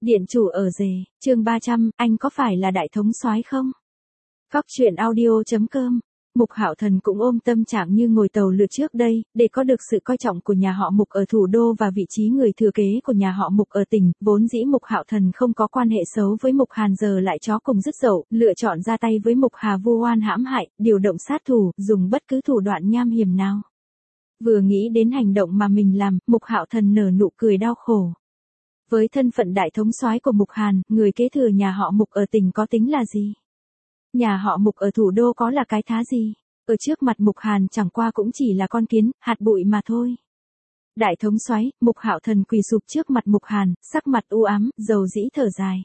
Điện chủ ở rể, chương 300, anh có phải là đại thống soái không? Góc truyện audio.com. Mục Hạo Thần cũng ôm tâm trạng như ngồi tàu lượt trước đây, để có được sự coi trọng của nhà họ Mục ở thủ đô và vị trí người thừa kế của nhà họ Mục ở tỉnh, vốn dĩ Mục Hạo Thần không có quan hệ xấu với Mục Hàn giờ lại chó cùng dứt dậu, lựa chọn ra tay với Mục Hà vu oan hãm hại, điều động sát thủ, dùng bất cứ thủ đoạn nham hiểm nào. Vừa nghĩ đến hành động mà mình làm, Mục Hạo Thần nở nụ cười đau khổ. Với thân phận đại thống soái của Mục Hàn, người kế thừa nhà họ Mục ở tỉnh có tính là gì? Nhà họ Mục ở thủ đô có là cái thá gì? Ở trước mặt Mục Hàn chẳng qua cũng chỉ là con kiến, hạt bụi mà thôi. Đại thống soái, Mục Hạo Thần quỳ sụp trước mặt Mục Hàn, sắc mặt u ám, dầu dĩ thở dài.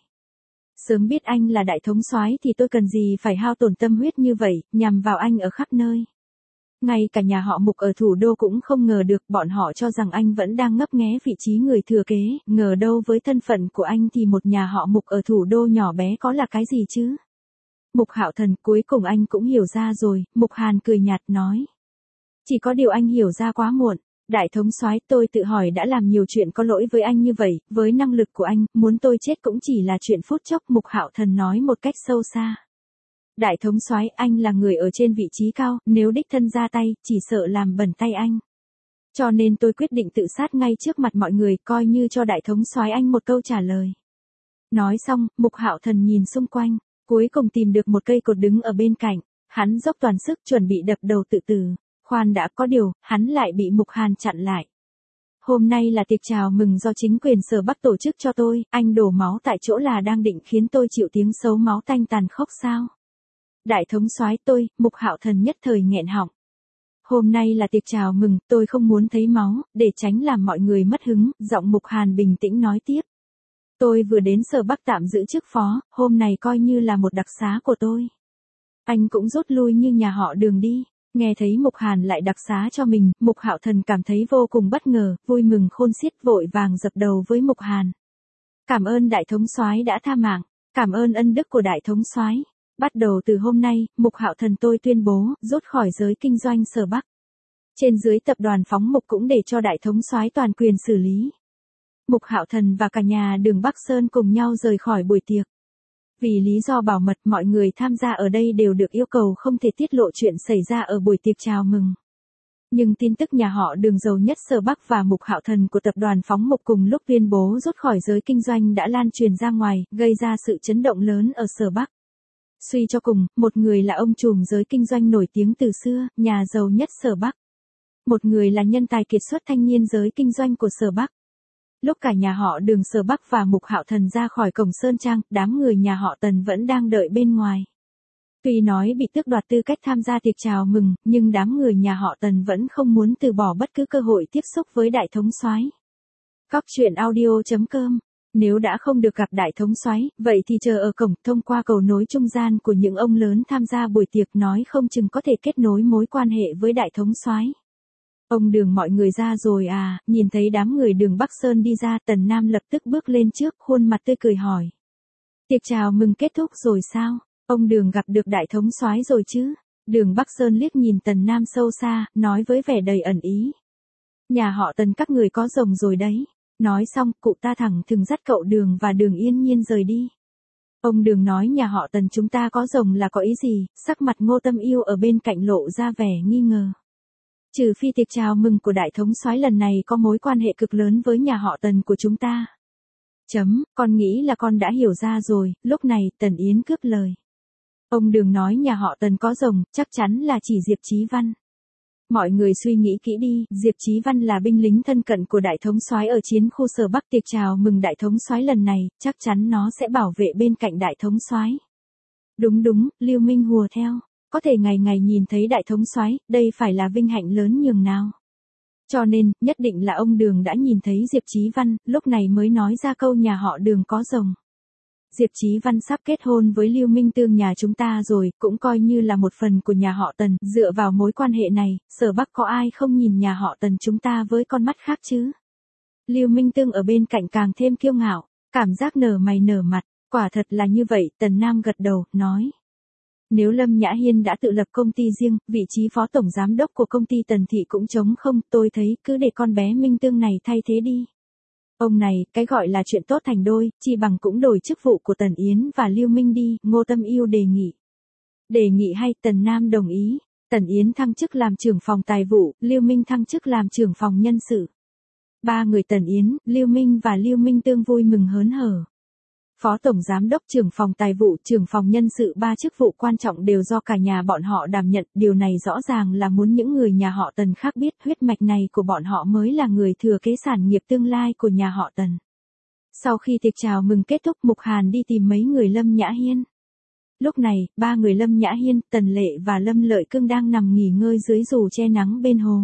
Sớm biết anh là đại thống soái thì tôi cần gì phải hao tổn tâm huyết như vậy, nhằm vào anh ở khắp nơi. Ngay cả nhà họ Mục ở thủ đô cũng không ngờ được, bọn họ cho rằng anh vẫn đang ngấp nghé vị trí người thừa kế, ngờ đâu với thân phận của anh thì một nhà họ Mục ở thủ đô nhỏ bé có là cái gì chứ? Mục Hạo Thần, cuối cùng anh cũng hiểu ra rồi, Mục Hàn cười nhạt nói. Chỉ có điều anh hiểu ra quá muộn. Đại thống soái, tôi tự hỏi đã làm nhiều chuyện có lỗi với anh như vậy, với năng lực của anh, muốn tôi chết cũng chỉ là chuyện phút chốc, Mục Hạo Thần nói một cách sâu xa. Đại thống soái, anh là người ở trên vị trí cao, nếu đích thân ra tay, chỉ sợ làm bẩn tay anh. Cho nên tôi quyết định tự sát ngay trước mặt mọi người, coi như cho đại thống soái anh một câu trả lời. Nói xong, Mục Hạo Thần nhìn xung quanh, cuối cùng tìm được một cây cột đứng ở bên cạnh, hắn dốc toàn sức chuẩn bị đập đầu tự tử. Khoan đã, có điều, hắn lại bị Mục Hàn chặn lại. Hôm nay là tiệc chào mừng do chính quyền Sở Bắc tổ chức cho tôi, anh đổ máu tại chỗ là đang định khiến tôi chịu tiếng xấu máu tanh tàn khốc sao? Đại thống soái, Mục Hạo Thần nhất thời nghẹn họng. Hôm nay là tiệc chào mừng, tôi không muốn thấy máu, để tránh làm mọi người mất hứng, giọng Mục Hàn bình tĩnh nói tiếp. Tôi vừa đến Sở Bắc tạm giữ chức phó, hôm nay coi như là một đặc xá của tôi. Anh cũng rút lui như nhà họ Đường đi. Nghe thấy Mục Hàn lại đặc xá cho mình, Mục Hạo Thần cảm thấy vô cùng bất ngờ, vui mừng khôn xiết, vội vàng dập đầu với Mục Hàn. Cảm ơn đại thống soái đã tha mạng, cảm ơn ân đức của đại thống soái. Bắt đầu từ hôm nay, Mục Hạo Thần tôi tuyên bố, rút khỏi giới kinh doanh Sở Bắc. Trên dưới tập đoàn Phóng Mục cũng để cho đại thống soái toàn quyền xử lý. Mục Hạo Thần và cả nhà Đường Bắc Sơn cùng nhau rời khỏi buổi tiệc. Vì lý do bảo mật, mọi người tham gia ở đây đều được yêu cầu không thể tiết lộ chuyện xảy ra ở buổi tiệc chào mừng. Nhưng tin tức nhà họ Đường giàu nhất Sở Bắc và Mục Hạo Thần của tập đoàn Phóng Mục cùng lúc tuyên bố rút khỏi giới kinh doanh đã lan truyền ra ngoài, gây ra sự chấn động lớn ở Sở Bắc. Suy cho cùng, một người là ông trùm giới kinh doanh nổi tiếng từ xưa, nhà giàu nhất Sở Bắc. Một người là nhân tài kiệt xuất thanh niên giới kinh doanh của Sở Bắc. Lúc cả nhà họ Đường Sở Bắc và Mục Hạo Thần ra khỏi cổng Sơn Trang, đám người nhà họ Tần vẫn đang đợi bên ngoài. Tuy nói bị tước đoạt tư cách tham gia tiệc chào mừng, nhưng đám người nhà họ Tần vẫn không muốn từ bỏ bất cứ cơ hội tiếp xúc với đại thống soái. Góc truyện audio.com. Nếu đã không được gặp đại thống soái, vậy thì chờ ở cổng, thông qua cầu nối trung gian của những ông lớn tham gia buổi tiệc, nói không chừng có thể kết nối mối quan hệ với đại thống soái. Ông Đường, mọi người ra rồi à? Nhìn thấy đám người Đường Bắc Sơn đi ra, Tần Nam lập tức bước lên trước, khuôn mặt tươi cười hỏi. Tiệc chào mừng kết thúc rồi sao? Ông Đường gặp được đại thống soái rồi chứ? Đường Bắc Sơn liếc nhìn Tần Nam sâu xa, nói với vẻ đầy ẩn ý. Nhà họ Tần các người có rồng rồi đấy. Nói xong, cụ ta thẳng thừng dắt cậu Đường và Đường Yên Nhiên rời đi. Ông Đường nói nhà họ Tần chúng ta có rồng là có ý gì? Sắc mặt Ngô Tâm Yêu ở bên cạnh lộ ra vẻ nghi ngờ. Trừ phi tiệc chào mừng của đại thống soái lần này có mối quan hệ cực lớn với nhà họ Tần của chúng ta. Con nghĩ là con đã hiểu ra rồi. Lúc này, Tần Yến cướp lời. Ông Đường nói nhà họ Tần có rồng, chắc chắn là chỉ Diệp Chí Văn. Mọi người suy nghĩ kỹ đi, Diệp Chí Văn là binh lính thân cận của đại thống soái ở chiến khu Sở Bắc, tiệc chào mừng đại thống soái lần này, chắc chắn nó sẽ bảo vệ bên cạnh đại thống soái. Đúng, Lưu Minh hùa theo. Có thể ngày ngày nhìn thấy đại thống soái, đây phải là vinh hạnh lớn nhường nào. Cho nên, nhất định là ông Đường đã nhìn thấy Diệp Chí Văn, lúc này mới nói ra câu nhà họ Đường có rồng. Diệp Chí Văn sắp kết hôn với Lưu Minh Tương nhà chúng ta rồi, cũng coi như là một phần của nhà họ Tần, dựa vào mối quan hệ này, Sở Bắc có ai không nhìn nhà họ Tần chúng ta với con mắt khác chứ? Lưu Minh Tương ở bên cạnh càng thêm kiêu ngạo, cảm giác nở mày nở mặt, quả thật là như vậy, Tần Nam gật đầu, nói. Nếu Lâm Nhã Hiên đã tự lập công ty riêng, vị trí phó tổng giám đốc của công ty Tần Thị cũng trống không, tôi thấy cứ để con bé Minh Tương này thay thế đi. Ông này, cái gọi là chuyện tốt thành đôi, chi bằng cũng đổi chức vụ của Tần Yến và Lưu Minh đi, Ngô Tâm Yêu đề nghị. Đề nghị hay, Tần Nam đồng ý. Tần Yến thăng chức làm trưởng phòng tài vụ, Lưu Minh thăng chức làm trưởng phòng nhân sự. Ba người Tần Yến, Lưu Minh và Lưu Minh Tương vui mừng hớn hở. Phó Tổng Giám đốc trưởng phòng tài vụ, trưởng phòng nhân sự, ba chức vụ quan trọng đều do cả nhà bọn họ đảm nhận, điều này rõ ràng là muốn những người nhà họ Tần khác biết huyết mạch này của bọn họ mới là người thừa kế sản nghiệp tương lai của nhà họ Tần. Sau khi tiệc chào mừng kết thúc, Mục Hàn đi tìm mấy người Lâm Nhã Hiên. Lúc này, ba người Lâm Nhã Hiên, Tần Lệ và Lâm Lợi Cương đang nằm nghỉ ngơi dưới dù che nắng bên hồ.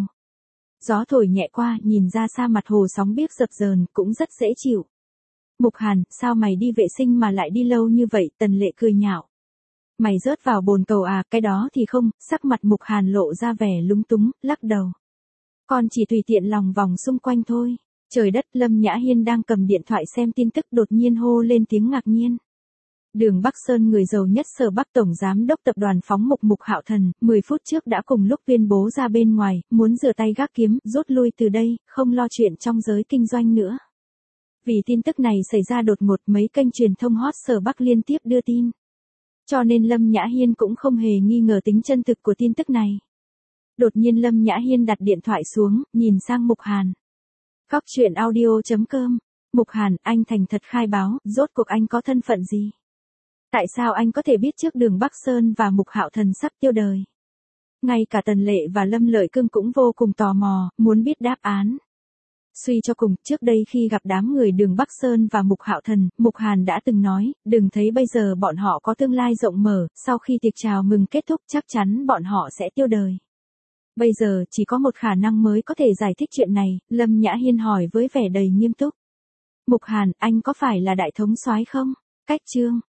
Gió thổi nhẹ qua, nhìn ra xa mặt hồ sóng biếc dập dờn, cũng rất dễ chịu. Mục Hàn, sao mày đi vệ sinh mà lại đi lâu như vậy? Tần Lệ cười nhạo. Mày rớt vào bồn cầu à? Cái đó thì không, sắc mặt Mục Hàn lộ ra vẻ lúng túng, lắc đầu. Con chỉ tùy tiện lòng vòng xung quanh thôi. Trời đất, Lâm Nhã Hiên đang cầm điện thoại xem tin tức đột nhiên hô lên tiếng ngạc nhiên. Đường Bắc Sơn, người giàu nhất Sở Bắc, Tổng Giám đốc tập đoàn phóng Mục Mục Hạo Thần, 10 phút trước đã cùng lúc tuyên bố ra bên ngoài, muốn rửa tay gác kiếm, rút lui từ đây, không lo chuyện trong giới kinh doanh nữa. Vì tin tức này xảy ra đột ngột, mấy kênh truyền thông hot Sở Bắc liên tiếp đưa tin. Cho nên Lâm Nhã Hiên cũng không hề nghi ngờ tính chân thực của tin tức này. Đột nhiên Lâm Nhã Hiên đặt điện thoại xuống, nhìn sang Mục Hàn. Cóc truyện audio.com. Mục Hàn, anh thành thật khai báo, rốt cuộc anh có thân phận gì? Tại sao anh có thể biết trước Đường Bắc Sơn và Mục Hạo Thần sắp tiêu đời? Ngay cả Tần Lệ và Lâm Lợi Cương cũng vô cùng tò mò, muốn biết đáp án. Suy cho cùng, trước đây khi gặp đám người Đường Bắc Sơn và Mục Hạo Thần, Mục Hàn đã từng nói, đừng thấy bây giờ bọn họ có tương lai rộng mở, sau khi tiệc chào mừng kết thúc chắc chắn bọn họ sẽ tiêu đời. Bây giờ chỉ có một khả năng mới có thể giải thích chuyện này, Lâm Nhã Hiên hỏi với vẻ đầy nghiêm túc. Mục Hàn, anh có phải là đại thống soái không? Cách chương.